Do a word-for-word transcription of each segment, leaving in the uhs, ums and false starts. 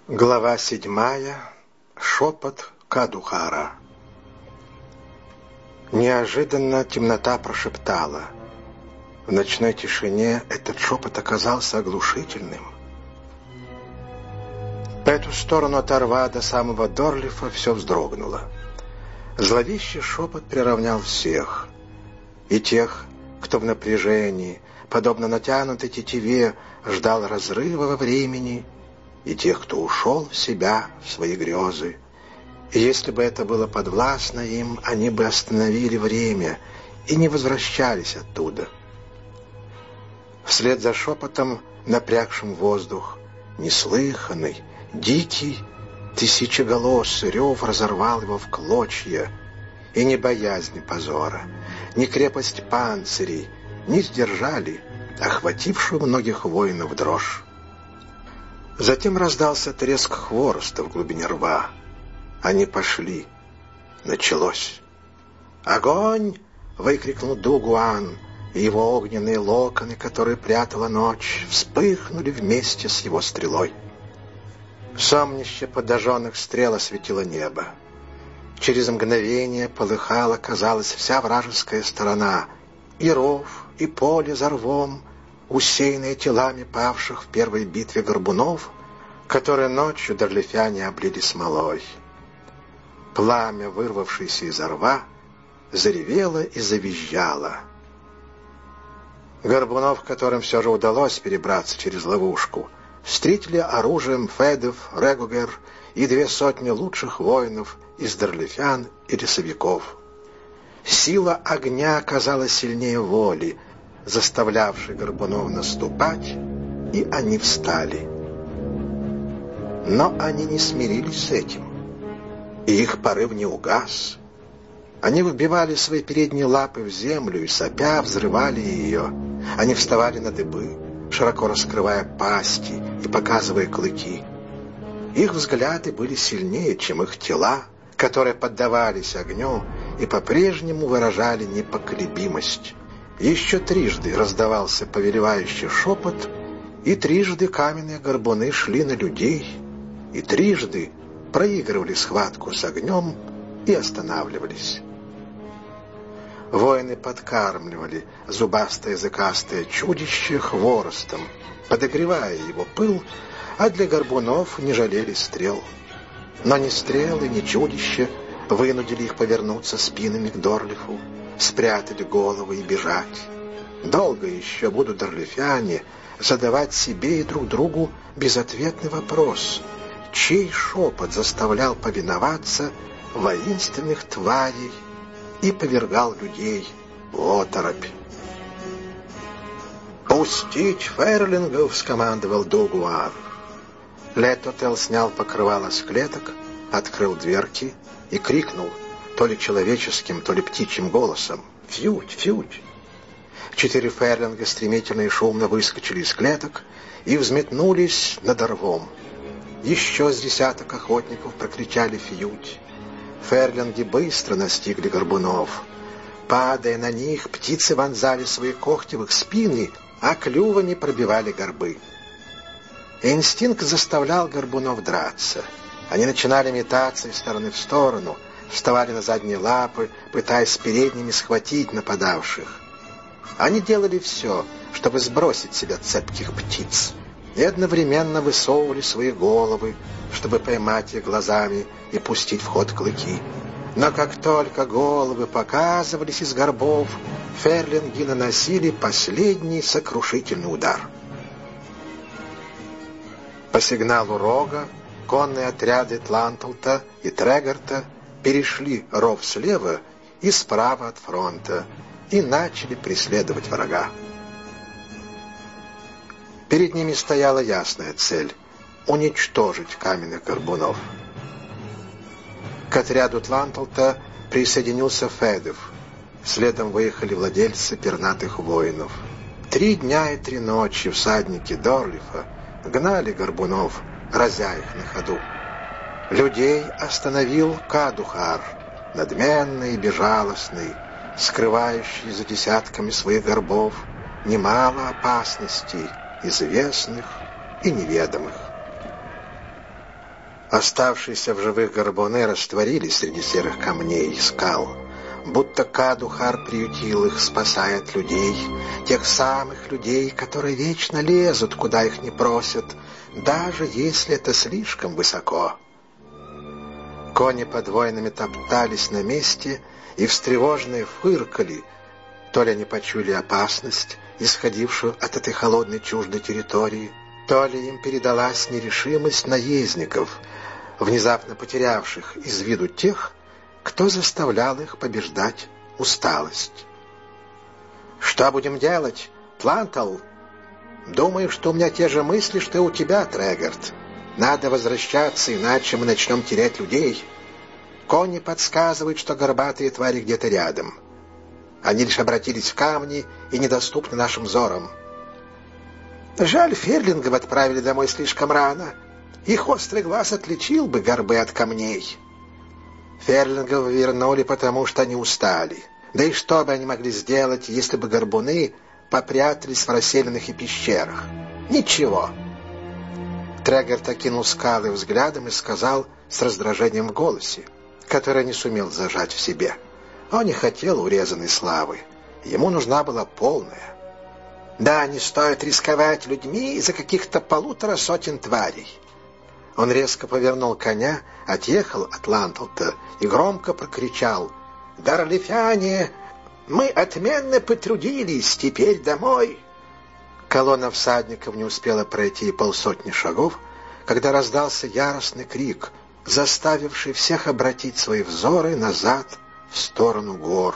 Глава седьмая. Шепот Кадухара. Неожиданно темнота прошептала. В ночной тишине этот шепот оказался оглушительным. По эту сторону от Орва до самого Дорлифа все вздрогнуло. Зловещий шепот приравнял всех. И тех, кто в напряжении, подобно натянутой тетиве, ждал разрыва во времени, и тех, кто ушел в себя, в свои грезы. И если бы это было подвластно им, они бы остановили время и не возвращались оттуда. Вслед за шепотом, напрягшим воздух, неслыханный, дикий, тысячеголосый рев разорвал его в клочья, и ни боязнь позора, ни крепость панцирей не сдержали охватившую многих воинов дрожь. Затем раздался треск хвороста в глубине рва. Они пошли. Началось. «Огонь!» — выкрикнул Дугуан, и его огненные локоны, которые прятала ночь, вспыхнули вместе с его стрелой. Сомнище подожженных стрел осветило небо. Через мгновение полыхала, казалось, вся вражеская сторона, и ров, и поле за рвом, усеянные телами павших в первой битве горбунов, которые ночью дорлифяне облили смолой. Пламя, вырвавшееся из рва, заревело и завизжало. Горбунов, которым все же удалось перебраться через ловушку, встретили оружием Федов, Регугер и две сотни лучших воинов из дорлифян и лесовиков. Сила огня оказалась сильнее воли, заставлявший горбунов наступать, и они встали. Но они не смирились с этим, и их порыв не угас. Они вбивали свои передние лапы в землю и, сопя, взрывали ее. Они вставали на дыбы, широко раскрывая пасти и показывая клыки. Их взгляды были сильнее, чем их тела, которые поддавались огню и по-прежнему выражали непоколебимость. Еще трижды раздавался повелевающий шепот, и трижды каменные горбуны шли на людей, и трижды проигрывали схватку с огнем и останавливались. Воины подкармливали зубастое-языкастое чудище хворостом, подогревая его пыл, а для горбунов не жалели стрел. Но ни стрелы, ни чудище вынудили их повернуться спинами к Дорлифу, спрятали головы и бежать. Долго еще будут дорлифяне задавать себе и друг другу безответный вопрос, чей шепот заставлял повиноваться воинственных тварей и повергал людей в оторопь. «Пустить ферлингов!» — скомандовал Дугуар. Летотел снял покрывало с клеток, открыл дверки и крикнул то ли человеческим, то ли птичьим голосом: «Фьють! Фьють!» Четыре ферлинга стремительно и шумно выскочили из клеток и взметнулись над рвом. Еще с десяток охотников прокричали «Фьють!». Ферлинги быстро настигли горбунов. Падая на них, птицы вонзали свои когти в их спины, а клювами пробивали горбы. Инстинкт заставлял горбунов драться. Они начинали метаться из стороны в сторону, вставали на задние лапы, пытаясь передними схватить нападавших. Они делали все, чтобы сбросить с себя цепких птиц, и одновременно высовывали свои головы, чтобы поймать их глазами и пустить в ход клыки. Но как только головы показывались из горбов, ферлинги наносили последний сокрушительный удар. По сигналу Рога конные отряды Тланталта и Трегарта перешли ров слева и справа от фронта и начали преследовать врага. Перед ними стояла ясная цель — уничтожить каменных горбунов. К отряду Тланталта присоединился Федов. Следом выехали владельцы пернатых воинов. Три дня и три ночи всадники Дорлифа гнали горбунов, разя их на ходу. Людей остановил Кадухар, надменный и безжалостный, скрывающий за десятками своих горбов немало опасностей, известных и неведомых. Оставшиеся в живых горбуны растворились среди серых камней и скал, будто Кадухар приютил их, спасая от людей, тех самых людей, которые вечно лезут, куда их не просят, даже если это слишком высоко. Кони под воинами топтались на месте и встревоженные фыркали, то ли они почуяли опасность, исходившую от этой холодной чуждой территории, то ли им передалась нерешимость наездников, внезапно потерявших из виду тех, кто заставлял их побеждать усталость. «Что будем делать, Тлантал? Думаю, что у меня те же мысли, что и у тебя, Трегард. Надо возвращаться, иначе мы начнем терять людей. Кони подсказывают, что горбатые твари где-то рядом. Они лишь обратились в камни и недоступны нашим взорам. Жаль, ферлингов отправили домой слишком рано. Их острый глаз отличил бы горбы от камней. Ферлингов вернули, потому что они устали. Да и что бы они могли сделать, если бы горбуны попрятались в расселенных и пещерах? Ничего. Трегард окинул скалы взглядом и сказал с раздражением в голосе, которое не сумел зажать в себе. Он не хотел урезанной славы. Ему нужна была полная. Да, не стоит рисковать людьми из-за каких-то полутора сотен тварей. Он резко повернул коня, отъехал от Лантлта и громко прокричал: «Дорлифяне, мы отменно потрудились, теперь домой!» Колонна всадников не успела пройти и полсотни шагов, когда раздался яростный крик, заставивший всех обратить свои взоры назад в сторону гор.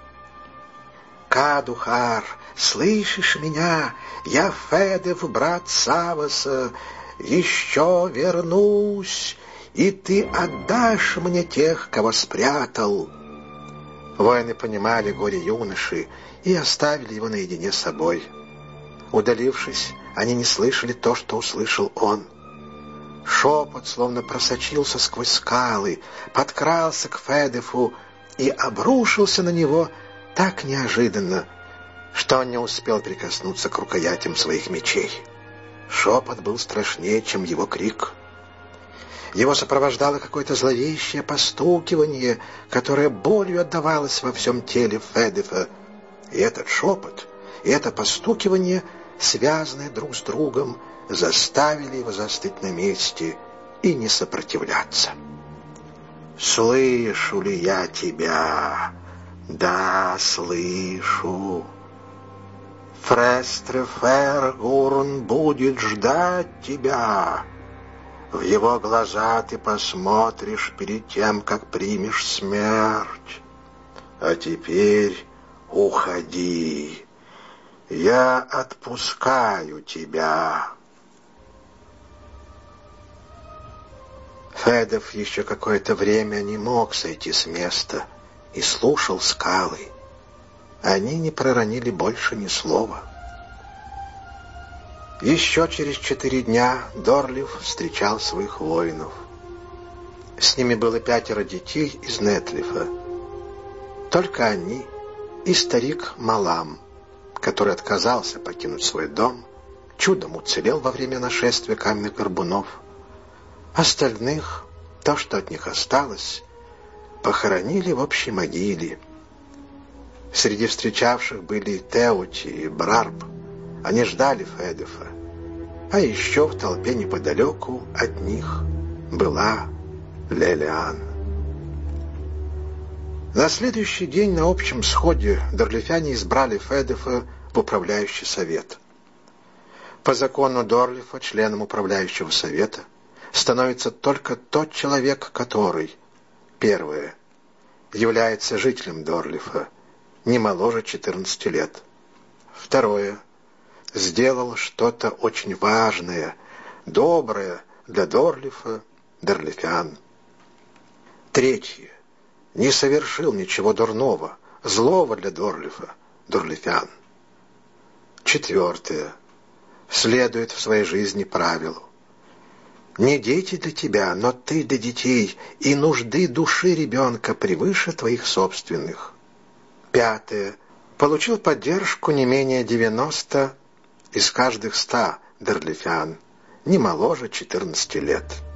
«Кадухар, слышишь меня? Я Федев, брат Саваса. Еще вернусь, и ты отдашь мне тех, кого спрятал». Воины понимали горе юноши и оставили его наедине с собой. Удалившись, они не слышали то, что услышал он. Шепот словно просочился сквозь скалы, подкрался к Федефу и обрушился на него так неожиданно, что он не успел прикоснуться к рукоятям своих мечей. Шепот был страшнее, чем его крик. Его сопровождало какое-то зловещее постукивание, которое болью отдавалось во всем теле Федефа. И этот шепот, и это постукивание, связанные друг с другом, заставили его застыть на месте и не сопротивляться. «Слышу ли я тебя? Да, слышу. Фрестре Фергурн будет ждать тебя. В его глаза ты посмотришь перед тем, как примешь смерть. А теперь уходи. Я отпускаю тебя». Федев еще какое-то время не мог сойти с места и слушал скалы. Они не проронили больше ни слова. Еще через четыре дня Дорлиф встречал своих воинов. С ними было пятеро детей из Нетлифа. Только они и старик Малам, который отказался покинуть свой дом, чудом уцелел во время нашествия каменных горбунов. Остальных, то, что от них осталось, похоронили в общей могиле. Среди встречавших были Теути и Брарб. Они ждали Федефа. А еще в толпе неподалеку от них была Лелиан. На следующий день на общем сходе дорлифяне избрали Федефа в управляющий совет. По закону Дорлифа членом управляющего совета становится только тот человек, который, первое, является жителем Дорлифа, не моложе четырнадцати лет. Второе, сделал что-то очень важное, доброе для Дорлифа, дорлифян. Третье, не совершил ничего дурного, злого для Дорлифа, дорлифян. Четвертое, следует в своей жизни правилу: не дети для тебя, но ты для детей, и нужды души ребенка превыше твоих собственных. Пятое. Получил поддержку не менее девяноста из каждых ста дорлифян, не моложе четырнадцати лет.